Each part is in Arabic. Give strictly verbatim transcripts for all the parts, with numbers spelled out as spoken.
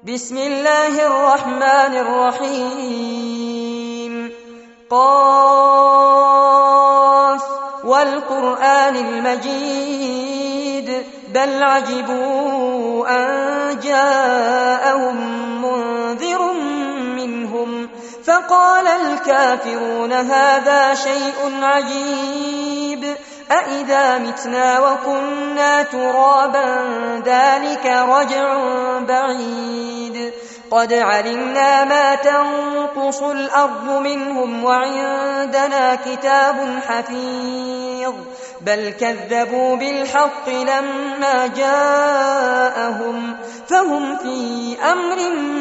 بسم الله الرحمن الرحيم. قاف والقرآن المجيد بل عجبوا أن جاءهم منذر منهم فقال الكافرون هذا شيء عجيب أإذا متنا وكنا ترابا ذلك رجع بعيد قد علمنا ما تنقص الأرض منهم وعندنا كتاب حفيظ بل كذبوا بالحق لما جاءهم فهم في أمر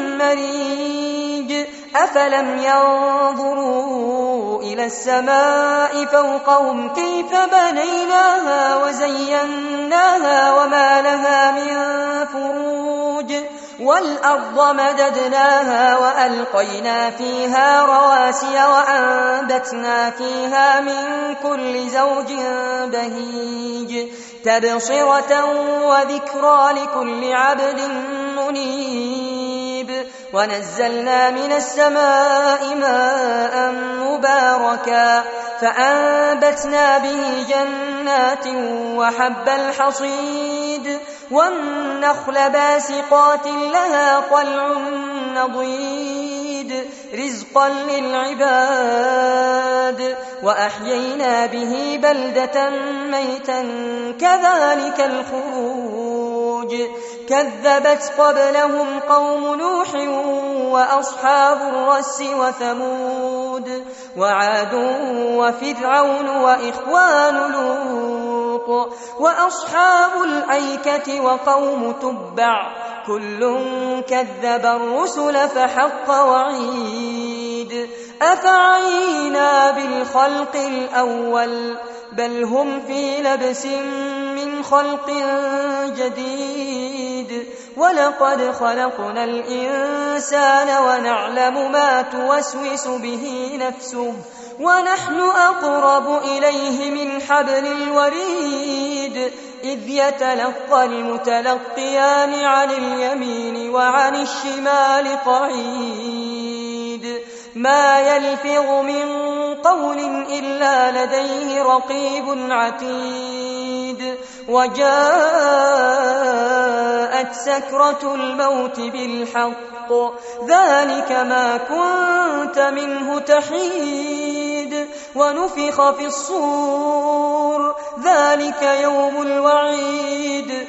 مريج أفلم ينظروا إلى السماء فوقهم كيف بنيناها وزيناها وما لها من فروج والأرض مددناها وألقينا فيها رواسي وأنبتنا فيها من كل زوج بهيج تبصرة وذكرى لكل عبد منيب ونزلنا من السماء ماء مباركا فأنبتنا به جنات وحب الحصيد والنخل باسقات لها طلع نضيد رزقا للعباد وأحيينا به بلدة ميتا كذلك الخروج كذبت قبلهم قوم نوح وأصحاب الرس وثمود وعاد وفرعون وإخوان لوط وأصحاب الأيكة وقوم تبع كل كذب الرسل فحق وعيد أفعينا بالخلق الأول بل هم في لبس من خلق جديد ولقد خلقنا الإنسان ونعلم ما توسوس به نفسه ونحن أقرب إليه من حبل الوريد إذ يتلقى المتلقيان عن اليمين وعن الشمال قعيد ما يلفظ من قول إلا لديه رقيب عتيد وجاءت سكرة الموت بالحق ذلك ما كنت منه تحيد ونفخ في الصور ذلك يوم الوعيد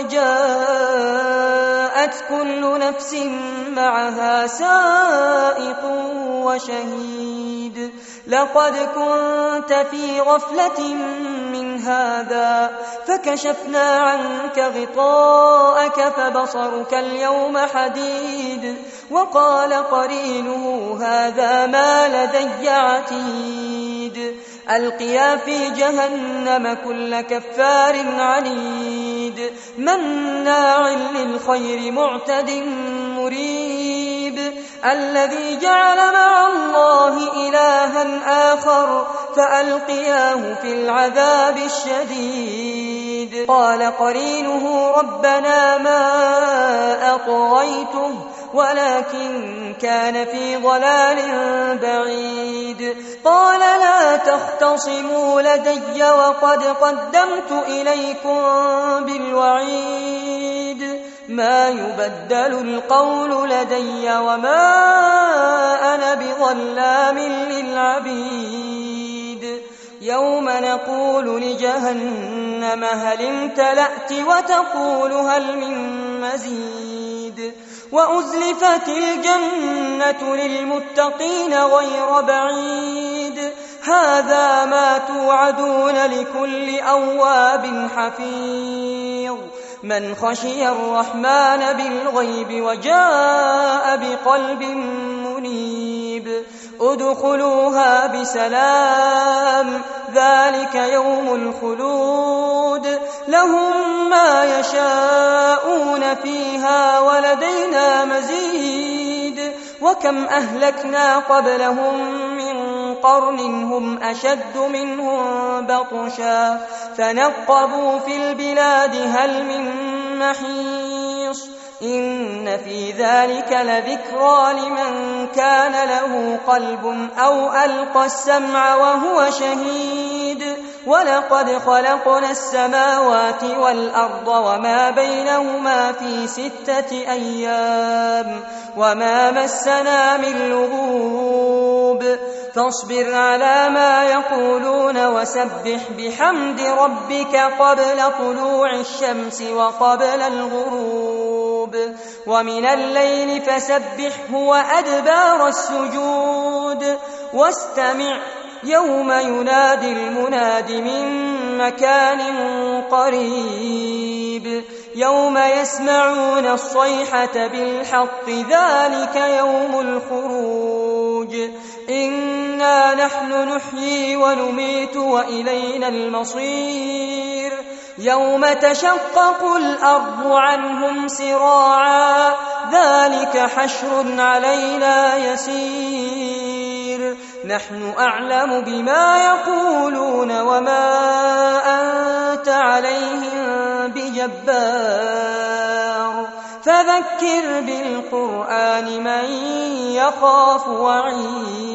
وجاءت كل نفس معها سائق وشهيد لقد كنت في غفلة من هذا فكشفنا عنك غطاءك فبصرك اليوم حديد وقال قرينه هذا ما لدي عتيد ألقيا في جهنم كل كفار عنيد مناع للخير معتد مريب الذي جعل مع الله إلها آخر فألقياه في العذاب الشديد قال قرينه ربنا ما أطغيته ولكن كان في ضلال بعيد قال لا تختصموا لدي وقد قدمت إليكم بالوعيد ما يبدل القول لدي وما أنا بظلام للعبيد يوم نقول لجهنم هل امتلأت وتقول هل من مزيد وأزلفت الجنة للمتقين غير بعيد هذا ما توعدون لكل أواب حفيظ من خشي الرحمن بالغيب وجاء بقلب منيب ادخلوها بسلام ذلك يوم الخلود لهم ما يشاءون فيها ولدينا مزيد وكم أهلكنا قبلهم من قرن هم أشد منهم بطشا فنقبوا في البلاد هل من محيص إن في ذلك لذكرى لمن كان له قلب أو ألقى السمع وهو شهيد ولقد خلقنا السماوات والأرض وما بينهما في ستة أيام وما مسنا من لغوب فاصبر على ما يقولون وسبح بحمد ربك قبل طلوع الشمس وقبل الغروب ومن الليل فسبحه وأدبار السجود واستمع يوم ينادي المناد من مكان قريب يوم يسمعون الصيحة بالحق ذلك يوم الخروج إنا نحن نحيي ونميت وإلينا المصير يوم تشقق الأرض عنهم سراعا ذلك حشر علينا يسير نحن أعلم بما يقولون وما أنت عليهم بجبار فذكر بالقرآن من يخاف وعيد